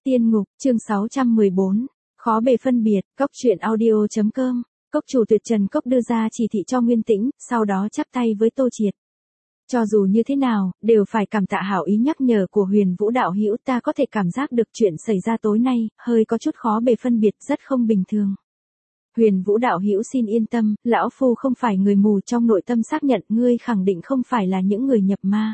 Tiên ngục, chương 614. Khó bề phân biệt, cốc truyện audio.com. Cốc chủ Tuyệt Trần Cốc đưa ra chỉ thị cho Nguyên Tĩnh, sau đó chắp tay với Tô Triệt. Cho dù như thế nào, đều phải cảm tạ hảo ý nhắc nhở của Huyền Vũ đạo hữu, ta có thể cảm giác được chuyện xảy ra tối nay, hơi có chút khó bề phân biệt, rất không bình thường. Huyền Vũ đạo hữu xin yên tâm, lão phu không phải người mù, trong nội tâm xác nhận ngươi khẳng định không phải là những người nhập ma.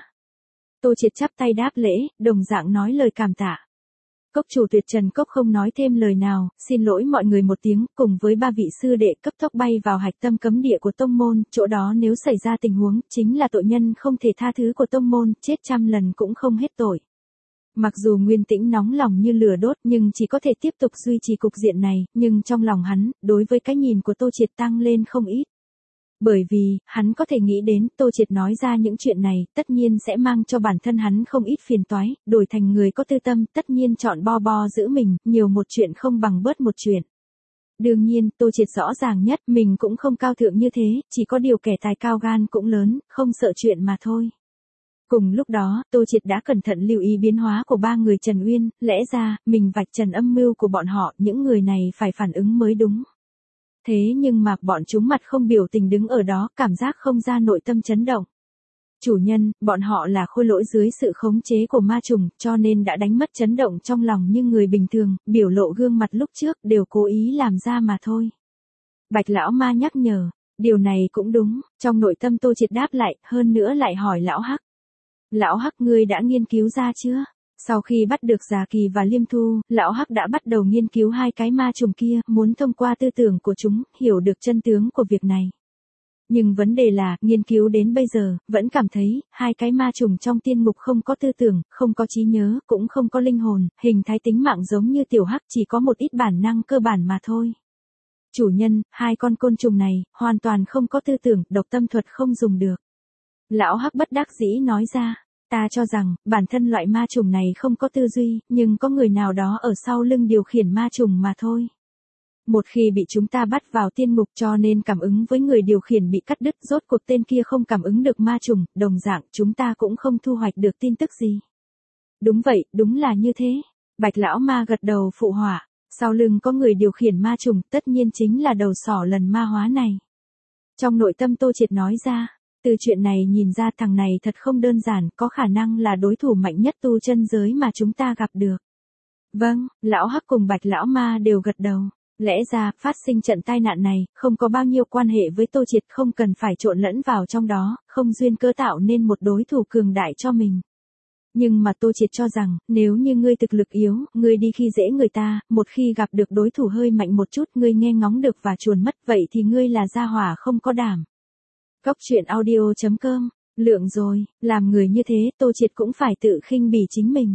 Tô Triệt chắp tay đáp lễ, đồng dạng nói lời cảm tạ. Cốc chủ Tuyệt Trần Cốc không nói thêm lời nào, xin lỗi mọi người một tiếng, cùng với ba vị sư đệ cấp tốc bay vào hạch tâm cấm địa của tông môn, chỗ đó nếu xảy ra tình huống, chính là tội nhân không thể tha thứ của tông môn, chết trăm lần cũng không hết tội. Mặc dù Nguyên Tĩnh nóng lòng như lửa đốt nhưng chỉ có thể tiếp tục duy trì cục diện này, nhưng trong lòng hắn, đối với cái nhìn của Tô Triệt tăng lên không ít. Bởi vì, hắn có thể nghĩ đến Tô Triệt nói ra những chuyện này, tất nhiên sẽ mang cho bản thân hắn không ít phiền toái, đổi thành người có tư tâm, tất nhiên chọn bo giữ mình, nhiều một chuyện không bằng bớt một chuyện. Đương nhiên, Tô Triệt rõ ràng nhất, mình cũng không cao thượng như thế, chỉ có điều kẻ tài cao gan cũng lớn, không sợ chuyện mà thôi. Cùng lúc đó, Tô Triệt đã cẩn thận lưu ý biến hóa của ba người Trần Uyên, lẽ ra, mình vạch trần âm mưu của bọn họ, những người này phải phản ứng mới đúng. Thế nhưng mà bọn chúng mặt không biểu tình đứng ở đó, cảm giác không ra nội tâm chấn động. Chủ nhân, bọn họ là khôi lỗi dưới sự khống chế của ma trùng, cho nên đã đánh mất chấn động trong lòng như người bình thường, biểu lộ gương mặt lúc trước đều cố ý làm ra mà thôi. Bạch lão ma nhắc nhở, điều này cũng đúng, trong nội tâm Tô Triệt đáp lại, hơn nữa lại hỏi lão Hắc. Lão Hắc, ngươi đã nghiên cứu ra chưa? Sau khi bắt được Già Kỳ và Liêm Thu, lão Hắc đã bắt đầu nghiên cứu hai cái ma trùng kia, muốn thông qua tư tưởng của chúng, hiểu được chân tướng của việc này. Nhưng vấn đề là, nghiên cứu đến bây giờ, vẫn cảm thấy, hai cái ma trùng trong tiên ngục không có tư tưởng, không có trí nhớ, cũng không có linh hồn, hình thái tính mạng giống như tiểu Hắc, chỉ có một ít bản năng cơ bản mà thôi. Chủ nhân, hai con côn trùng này, hoàn toàn không có tư tưởng, độc tâm thuật không dùng được. Lão Hắc bất đắc dĩ nói ra. Ta cho rằng, bản thân loại ma trùng này không có tư duy, nhưng có người nào đó ở sau lưng điều khiển ma trùng mà thôi. Một khi bị chúng ta bắt vào tiên ngục cho nên cảm ứng với người điều khiển bị cắt đứt, rốt cuộc tên kia không cảm ứng được ma trùng, đồng dạng chúng ta cũng không thu hoạch được tin tức gì. Đúng vậy, đúng là như thế. Bạch lão ma gật đầu phụ họa, sau lưng có người điều khiển ma trùng, tất nhiên chính là đầu sỏ lần ma hóa này. Trong nội tâm Tô Triệt nói ra. Từ chuyện này nhìn ra thằng này thật không đơn giản, có khả năng là đối thủ mạnh nhất tu chân giới mà chúng ta gặp được. Vâng, lão Hắc cùng Bạch lão ma đều gật đầu. Lẽ ra, phát sinh trận tai nạn này, không có bao nhiêu quan hệ với Tô Triệt, không cần phải trộn lẫn vào trong đó, không duyên cớ tạo nên một đối thủ cường đại cho mình. Nhưng mà Tô Triệt cho rằng, nếu như ngươi thực lực yếu, ngươi đi khi dễ người ta, một khi gặp được đối thủ hơi mạnh một chút, ngươi nghe ngóng được và chuồn mất, vậy thì ngươi là gia hỏa không có đảm. Cốc truyện audio.com, lượng rồi, làm người như thế, Tô Triệt cũng phải tự khinh bỉ chính mình.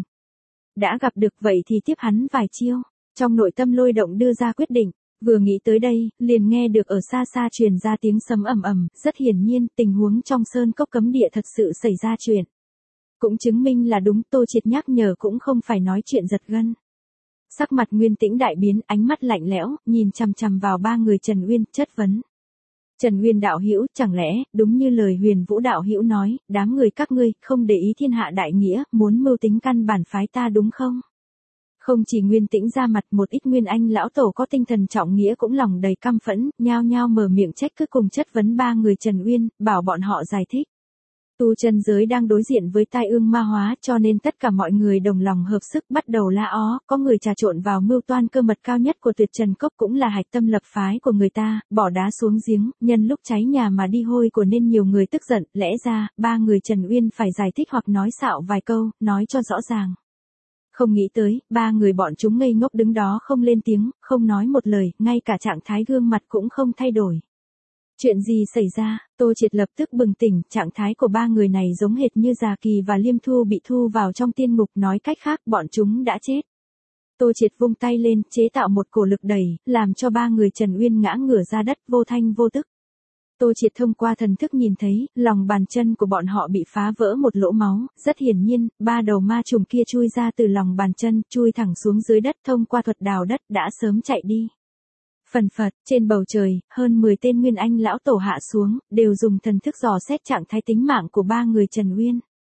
Đã gặp được vậy thì tiếp hắn vài chiêu, trong nội tâm lôi động đưa ra quyết định, vừa nghĩ tới đây, liền nghe được ở xa xa truyền ra tiếng sấm ầm ầm, rất hiển nhiên, tình huống trong sơn cốc cấm địa thật sự xảy ra chuyện. Cũng chứng minh là đúng, Tô Triệt nhắc nhở cũng không phải nói chuyện giật gân. Sắc mặt Nguyên Tĩnh đại biến, ánh mắt lạnh lẽo, nhìn chằm chằm vào ba người Trần Uyên, chất vấn. Trần Uyên đạo hữu, chẳng lẽ, đúng như lời Huyền Vũ đạo hữu nói, đám người các ngươi, không để ý thiên hạ đại nghĩa, muốn mưu tính căn bản phái ta đúng không? Không chỉ Nguyên Tĩnh ra mặt, một ít Nguyên Anh lão tổ có tinh thần trọng nghĩa cũng lòng đầy căm phẫn, nhao nhao mở miệng trách cứ cùng chất vấn ba người Trần Uyên, bảo bọn họ giải thích. Tu chân giới đang đối diện với tai ương ma hóa, cho nên tất cả mọi người đồng lòng hợp sức bắt đầu la ó, có người trà trộn vào mưu toan cơ mật cao nhất của Tuyệt Trần Cốc cũng là hạch tâm lập phái của người ta, bỏ đá xuống giếng, nhân lúc cháy nhà mà đi hôi của nên nhiều người tức giận, lẽ ra, ba người Trần Uyên phải giải thích hoặc nói xạo vài câu, nói cho rõ ràng. Không nghĩ tới, ba người bọn chúng ngây ngốc đứng đó không lên tiếng, không nói một lời, ngay cả trạng thái gương mặt cũng không thay đổi. Chuyện gì xảy ra? Tô Triệt lập tức bừng tỉnh, trạng thái của ba người này giống hệt như Già Kỳ và Liêm Thu bị thu vào trong tiên ngục, nói cách khác, bọn chúng đã chết. Tô Triệt vung tay lên, chế tạo một cổ lực đẩy, làm cho ba người Trần Uyên ngã ngửa ra đất, vô thanh vô tức. Tô Triệt thông qua thần thức nhìn thấy, lòng bàn chân của bọn họ bị phá vỡ một lỗ máu, rất hiển nhiên, ba đầu ma trùng kia chui ra từ lòng bàn chân, chui thẳng xuống dưới đất, thông qua thuật đào đất, đã sớm chạy đi. Phần phật, trên bầu trời, hơn 10 tên Nguyên Anh lão tổ hạ xuống, đều dùng thần thức dò xét trạng thái tính mạng của ba người Trần Uyên.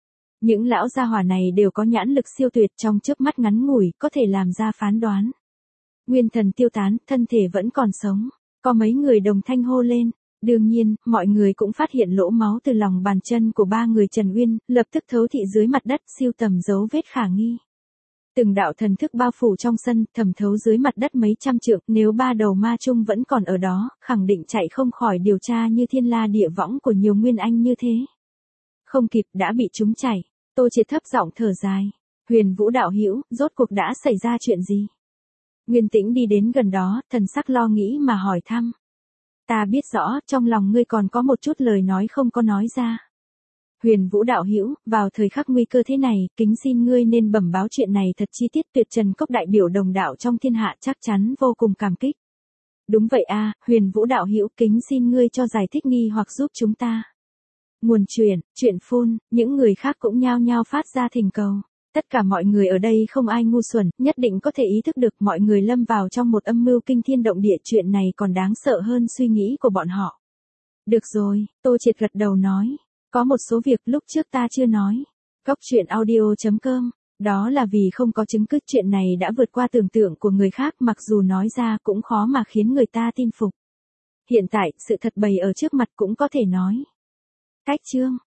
Những lão gia hỏa này đều có nhãn lực siêu tuyệt, trong chớp mắt ngắn ngủi, có thể làm ra phán đoán. Nguyên thần tiêu tán, thân thể vẫn còn sống. Có mấy người đồng thanh hô lên. Đương nhiên, mọi người cũng phát hiện lỗ máu từ lòng bàn chân của ba người Trần Uyên, lập tức thấu thị dưới mặt đất siêu tầm dấu vết khả nghi. Từng đạo thần thức bao phủ trong sân, thẩm thấu dưới mặt đất mấy trăm trượng, nếu ba đầu ma chung vẫn còn ở đó, khẳng định chạy không khỏi điều tra như thiên la địa võng của nhiều nguyên anh như thế. Không kịp, đã bị chúng chảy. Tô Triệt thấp giọng thở dài. Huyền Vũ đạo hữu, rốt cuộc đã xảy ra chuyện gì? Nguyên Tĩnh đi đến gần đó, thần sắc lo nghĩ mà hỏi thăm. Ta biết rõ, trong lòng ngươi còn có một chút lời nói không có nói ra. Huyền Vũ đạo hữu, vào thời khắc nguy cơ thế này, kính xin ngươi nên bẩm báo chuyện này thật chi tiết, Tuyệt Trần Cốc đại biểu đồng đạo trong thiên hạ chắc chắn vô cùng cảm kích. Đúng vậy a, Huyền Vũ đạo hữu, kính xin ngươi cho giải thích nghi hoặc giúp chúng ta. Nguồn chuyện phun, những người khác cũng nhao nhao phát ra thỉnh cầu. Tất cả mọi người ở đây không ai ngu xuẩn, nhất định có thể ý thức được mọi người lâm vào trong một âm mưu kinh thiên động địa, chuyện này còn đáng sợ hơn suy nghĩ của bọn họ. Được rồi, Tô Triệt gật đầu nói. Có một số việc lúc trước ta chưa nói. Cốc truyện audio.com. Đó là vì không có chứng cứ, chuyện này đã vượt qua tưởng tượng của người khác, mặc dù nói ra cũng khó mà khiến người ta tin phục. Hiện tại, sự thật bày ở trước mặt cũng có thể nói. Cách chương.